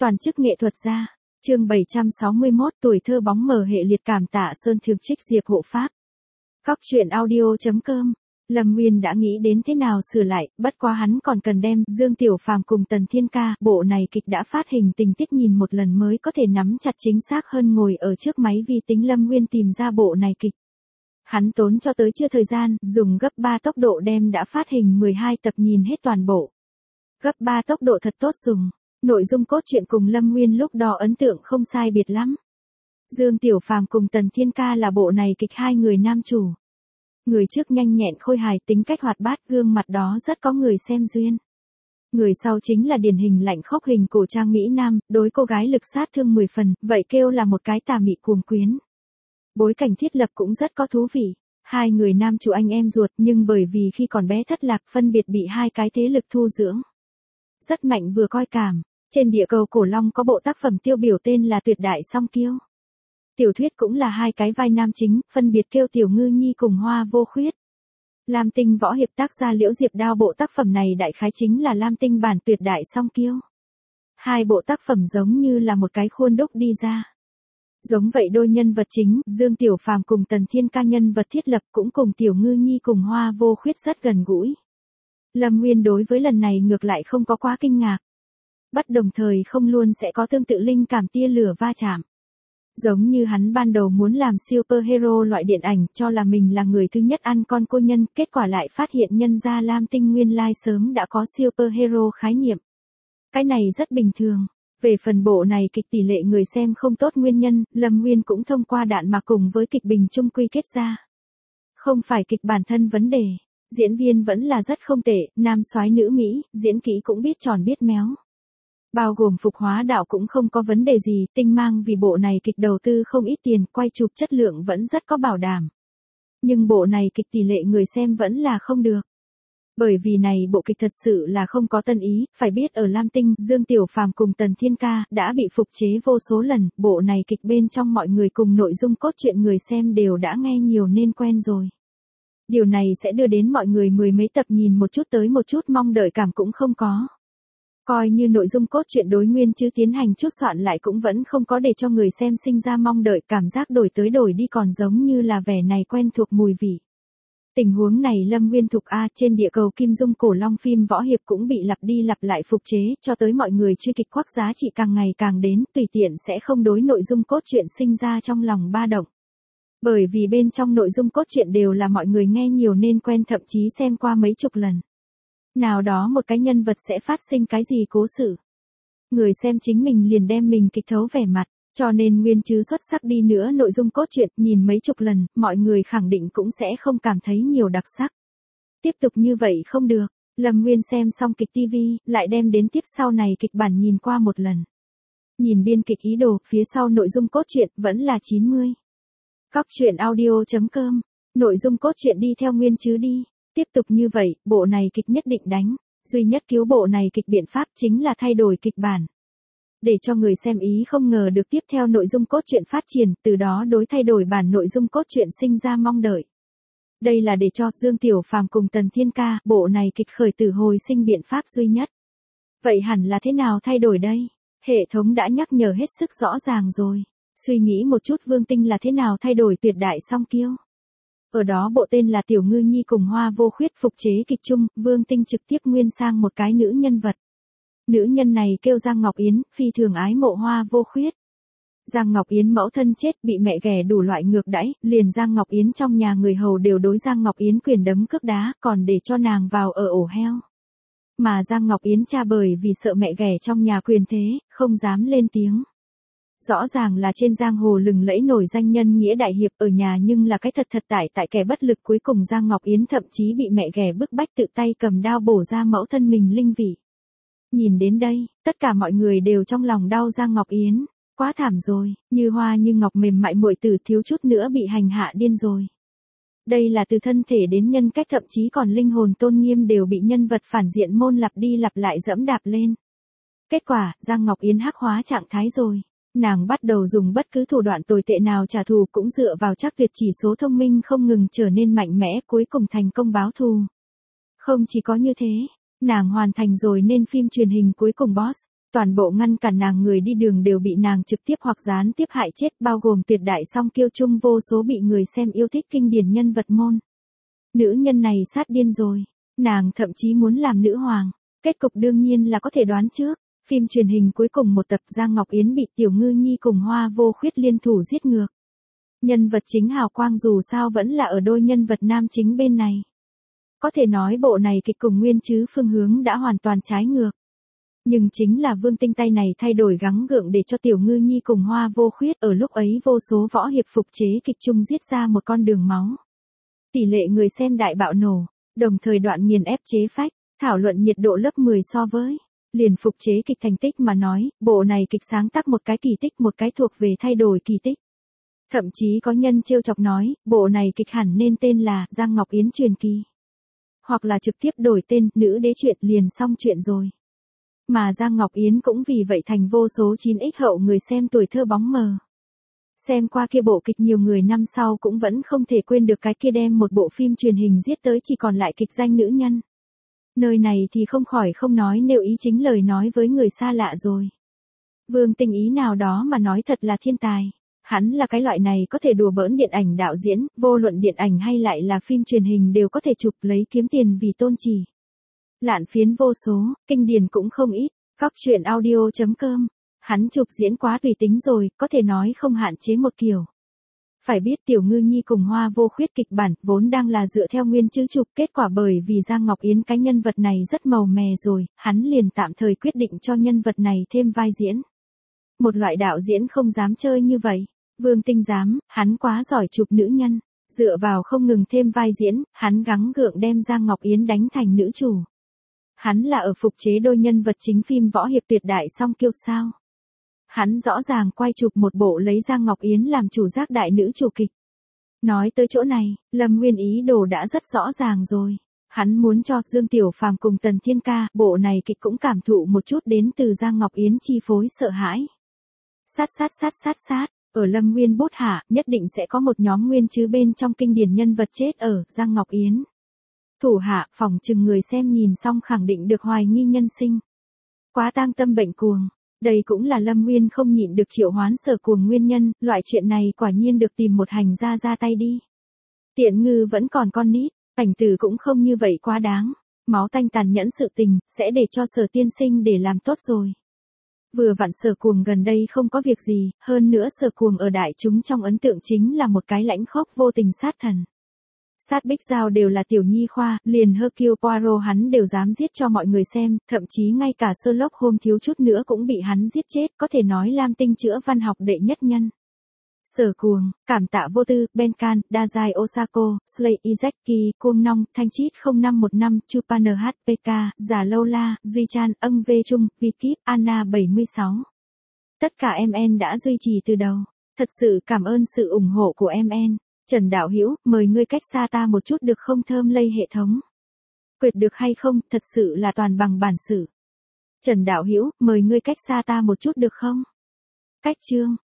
Toàn chức nghệ thuật gia. Chương 761 tuổi thơ bóng mờ hệ liệt cảm tạ Sơn Thực Trích Diệp hộ pháp. Góc truyện audio.com. Lâm Nguyên đã nghĩ đến thế nào sửa lại, bất quá hắn còn cần đem Dương Tiểu Phàm cùng Tần Thiên Ca, bộ này kịch đã phát hình tình tiết nhìn một lần mới có thể nắm chặt chính xác hơn ngồi ở trước máy vi tính. Lâm Nguyên tìm ra bộ này kịch. Hắn tốn cho tới chưa thời gian, dùng gấp 3 tốc độ đem đã phát hình 12 tập nhìn hết toàn bộ. Gấp 3 tốc độ thật tốt dùng. Nội dung cốt truyện cùng Lâm Nguyên lúc đó ấn tượng không sai biệt lắm. Dương Tiểu Phàm cùng Tần Thiên Ca là bộ này kịch hai người nam chủ. Người trước nhanh nhẹn khôi hài, tính cách hoạt bát, gương mặt đó rất có người xem duyên. Người sau chính là điển hình lạnh khốc hình cổ trang Mỹ Nam, đối cô gái lực sát thương 10 phần, vậy kêu là một cái tà mị cuồng quyến. Bối cảnh thiết lập cũng rất có thú vị. Hai người nam chủ anh em ruột nhưng bởi vì khi còn bé thất lạc phân biệt bị hai cái thế lực thu dưỡng. Rất mạnh vừa coi cảm. Trên địa cầu Cổ Long có bộ tác phẩm tiêu biểu tên là Tuyệt Đại Song Kiêu. Tiểu thuyết cũng là hai cái vai nam chính, phân biệt kêu Tiểu Ngư Nhi cùng Hoa Vô Khuyết. Lam Tinh võ hiệp tác gia Liễu Diệp Đao bộ tác phẩm này đại khái chính là Lam Tinh bản Tuyệt Đại Song Kiêu. Hai bộ tác phẩm giống như là một cái khuôn đúc đi ra. Giống vậy đôi nhân vật chính, Dương Tiểu Phàm cùng Tần Thiên Ca nhân vật thiết lập cũng cùng Tiểu Ngư Nhi cùng Hoa Vô Khuyết rất gần gũi. Lâm Nguyên đối với lần này ngược lại không có quá kinh ngạc. Bất đồng thời không luôn sẽ có tương tự linh cảm tia lửa va chạm. Giống như hắn ban đầu muốn làm superhero loại điện ảnh cho là mình là người thứ nhất ăn con cô nhân, kết quả lại phát hiện nhân gia Lam Tinh nguyên lai sớm đã có superhero khái niệm. Cái này rất bình thường. Về phần bộ này kịch tỷ lệ người xem không tốt nguyên nhân, Lâm Nguyên cũng thông qua đạn mà cùng với kịch bình chung quy kết ra. Không phải kịch bản thân vấn đề, diễn viên vẫn là rất không tệ, nam soái nữ Mỹ, diễn kỹ cũng biết tròn biết méo. Bao gồm phục hóa đạo cũng không có vấn đề gì, tinh mang vì bộ này kịch đầu tư không ít tiền, quay chụp chất lượng vẫn rất có bảo đảm. Nhưng bộ này kịch tỷ lệ người xem vẫn là không được. Bởi vì này bộ kịch thật sự là không có tân ý, phải biết ở Lam Tinh, Dương Tiểu Phàm cùng Tần Thiên Ca đã bị phục chế vô số lần, bộ này kịch bên trong mọi người cùng nội dung cốt truyện người xem đều đã nghe nhiều nên quen rồi. Điều này sẽ đưa đến mọi người mười mấy tập nhìn một chút tới một chút mong đợi cảm cũng không có. Coi như nội dung cốt truyện đối nguyên chứ tiến hành chút soạn lại cũng vẫn không có để cho người xem sinh ra mong đợi, cảm giác đổi tới đổi đi còn giống như là vẻ này quen thuộc mùi vị. Tình huống này Lâm Nguyên thuộc A trên địa cầu Kim Dung Cổ Long phim võ hiệp cũng bị lặp đi lặp lại phục chế cho tới mọi người truy kịch khoác giá trị càng ngày càng đến, tùy tiện sẽ không đối nội dung cốt truyện sinh ra trong lòng ba động. Bởi vì bên trong nội dung cốt truyện đều là mọi người nghe nhiều nên quen, thậm chí xem qua mấy chục lần. Nào đó một cái nhân vật sẽ phát sinh cái gì cố sự. Người xem chính mình liền đem mình kịch thấu vẻ mặt, cho nên nguyên chứ xuất sắc đi nữa nội dung cốt truyện nhìn mấy chục lần, mọi người khẳng định cũng sẽ không cảm thấy nhiều đặc sắc. Tiếp tục như vậy không được, Lâm Nguyên xem xong kịch TV, lại đem đến tiếp sau này kịch bản nhìn qua một lần. Nhìn biên kịch ý đồ, phía sau nội dung cốt truyện vẫn là 90. Góc truyện audio.com, nội dung cốt truyện đi theo nguyên chứ đi. Tiếp tục như vậy, bộ này kịch nhất định đánh. Duy nhất cứu bộ này kịch biện pháp chính là thay đổi kịch bản. Để cho người xem ý không ngờ được tiếp theo nội dung cốt truyện phát triển, từ đó đối thay đổi bản nội dung cốt truyện sinh ra mong đợi. Đây là để cho Dương Tiểu Phàm cùng Tần Thiên Ca, bộ này kịch khởi tử hồi sinh biện pháp duy nhất. Vậy hẳn là thế nào thay đổi đây? Hệ thống đã nhắc nhở hết sức rõ ràng rồi. Suy nghĩ một chút Vương Tinh là thế nào thay đổi Tuyệt Đại Song Kiêu. Ở đó bộ tên là Tiểu Ngư Nhi cùng Hoa Vô Khuyết phục chế kịch chung, Vương Tinh trực tiếp nguyên sang một cái nữ nhân vật. Nữ nhân này kêu Giang Ngọc Yến, phi thường ái mộ Hoa Vô Khuyết. Giang Ngọc Yến mẫu thân chết bị mẹ ghẻ đủ loại ngược đãi, liền Giang Ngọc Yến trong nhà người hầu đều đối Giang Ngọc Yến quyền đấm cước đá, còn để cho nàng vào ở ổ heo. Mà Giang Ngọc Yến cha bởi vì sợ mẹ ghẻ trong nhà quyền thế, không dám lên tiếng. Rõ ràng là trên giang hồ lừng lẫy nổi danh nhân nghĩa đại hiệp, ở nhà nhưng là cái thật tại kẻ bất lực, cuối cùng Giang Ngọc Yến thậm chí bị mẹ ghẻ bức bách tự tay cầm đao bổ ra mẫu thân mình linh vị. Nhìn đến đây, tất cả mọi người đều trong lòng đau Giang Ngọc Yến, quá thảm rồi, như hoa như ngọc mềm mại muội tử thiếu chút nữa bị hành hạ điên rồi. Đây là từ thân thể đến nhân cách, thậm chí còn linh hồn tôn nghiêm đều bị nhân vật phản diện môn lặp đi lặp lại dẫm đạp lên. Kết quả, Giang Ngọc Yến hắc hóa trạng thái rồi. Nàng bắt đầu dùng bất cứ thủ đoạn tồi tệ nào trả thù, cũng dựa vào chắc tuyệt chỉ số thông minh không ngừng trở nên mạnh mẽ, cuối cùng thành công báo thù. Không chỉ có như thế, nàng hoàn thành rồi nên phim truyền hình cuối cùng Boss. Toàn bộ ngăn cản nàng người đi đường đều bị nàng trực tiếp hoặc gián tiếp hại chết, bao gồm tuyệt đại song kiêu chung vô số bị người xem yêu thích kinh điển nhân vật môn. Nữ nhân này sát điên rồi, nàng thậm chí muốn làm nữ hoàng. Kết cục đương nhiên là có thể đoán trước. Phim truyền hình cuối cùng một tập Giang Ngọc Yến bị Tiểu Ngư Nhi cùng Hoa Vô Khuyết liên thủ giết ngược. Nhân vật chính hào quang dù sao vẫn là ở đôi nhân vật nam chính bên này. Có thể nói bộ này kịch cùng nguyên chứ phương hướng đã hoàn toàn trái ngược. Nhưng chính là Vương Tinh tay này thay đổi gắng gượng để cho Tiểu Ngư Nhi cùng Hoa Vô Khuyết ở lúc ấy vô số võ hiệp phục chế kịch chung giết ra một con đường máu. Tỷ lệ người xem đại bạo nổ, đồng thời đoạn nghiền ép chế phách, thảo luận nhiệt độ lớp 10 so với. Liền phục chế kịch thành tích mà nói, bộ này kịch sáng tác một cái kỳ tích, một cái thuộc về thay đổi kỳ tích. Thậm chí có nhân trêu chọc nói, bộ này kịch hẳn nên tên là Giang Ngọc Yến truyền kỳ. Hoặc là trực tiếp đổi tên, nữ đế chuyện liền xong chuyện rồi. Mà Giang Ngọc Yến cũng vì vậy thành vô số 9x hậu người xem tuổi thơ bóng mờ. Xem qua kia bộ kịch nhiều người năm sau cũng vẫn không thể quên được cái kia đem một bộ phim truyền hình giết tới chỉ còn lại kịch danh nữ nhân. Nơi này thì không khỏi không nói nêu ý chính lời nói với người xa lạ rồi. Vương Tinh ý nào đó mà nói thật là thiên tài. Hắn là cái loại này có thể đùa bỡn điện ảnh đạo diễn, vô luận điện ảnh hay lại là phim truyền hình đều có thể chụp lấy kiếm tiền vì tôn chỉ. Lạn phiến vô số, kinh điển cũng không ít, Cóc truyện audio.com. Hắn chụp diễn quá tùy tính rồi, có thể nói không hạn chế một kiểu. Phải biết Tiểu Ngư Nhi cùng Hoa Vô Khuyết kịch bản vốn đang là dựa theo nguyên chữ chụp, kết quả bởi vì Giang Ngọc Yến cái nhân vật này rất màu mè rồi, hắn liền tạm thời quyết định cho nhân vật này thêm vai diễn. Một loại đạo diễn không dám chơi như vậy, Vương Tinh dám, hắn quá giỏi chụp nữ nhân, dựa vào không ngừng thêm vai diễn, hắn gắng gượng đem Giang Ngọc Yến đánh thành nữ chủ. Hắn là ở phục chế đôi nhân vật chính phim võ hiệp tuyệt đại song kiêu sao. Hắn rõ ràng quay chụp một bộ lấy Giang Ngọc Yến làm chủ giác đại nữ chủ kịch. Nói tới chỗ này, Lâm Nguyên ý đồ đã rất rõ ràng rồi. Hắn muốn cho Dương Tiểu Phàm cùng Tần Thiên Ca, bộ này kịch cũng cảm thụ một chút đến từ Giang Ngọc Yến chi phối sợ hãi. Sát, ở Lâm Nguyên bút hạ, nhất định sẽ có một nhóm nguyên chứ bên trong kinh điển nhân vật chết ở Giang Ngọc Yến. Thủ hạ, phòng chừng người xem nhìn xong khẳng định được hoài nghi nhân sinh. Quá tang tâm bệnh cuồng. Đây cũng là Lâm Nguyên không nhịn được triệu hoán Sở Cuồng nguyên nhân, loại chuyện này quả nhiên được tìm một hành gia ra tay đi. Tiện Ngư vẫn còn con nít, cảnh tử cũng không như vậy quá đáng. Máu tanh tàn nhẫn sự tình, sẽ để cho Sở tiên sinh để làm tốt rồi. Vừa vặn Sở Cuồng gần đây không có việc gì, hơn nữa Sở Cuồng ở đại chúng trong ấn tượng chính là một cái lãnh khốc vô tình sát thần. Sát Bích Giao đều là tiểu nhi khoa, liền Hercule Poirot hắn đều dám giết cho mọi người xem, thậm chí ngay cả Sherlock Holmes thiếu chút nữa cũng bị hắn giết chết, có thể nói Lam Tinh chữa văn học đệ nhất nhân. Sở Cuồng, Cảm Tạ Vô Tư, Benkan, Dazai Osako, Slay Izaki, Cuồng Nong, Thanh Chít 0515, Chupaner HPK, Giả Lâu La, Duy Chan, Âng Vê Trung, Vi Kíp, Anna 76. Tất cả MN đã duy trì từ đầu. Thật sự cảm ơn sự ủng hộ của MN. Trần Đạo Hữu, mời ngươi cách xa ta một chút được không thơm lây hệ thống. Quyệt được hay không, thật sự là toàn bằng bản sự. Trần Đạo Hữu, mời ngươi cách xa ta một chút được không? Cách chương.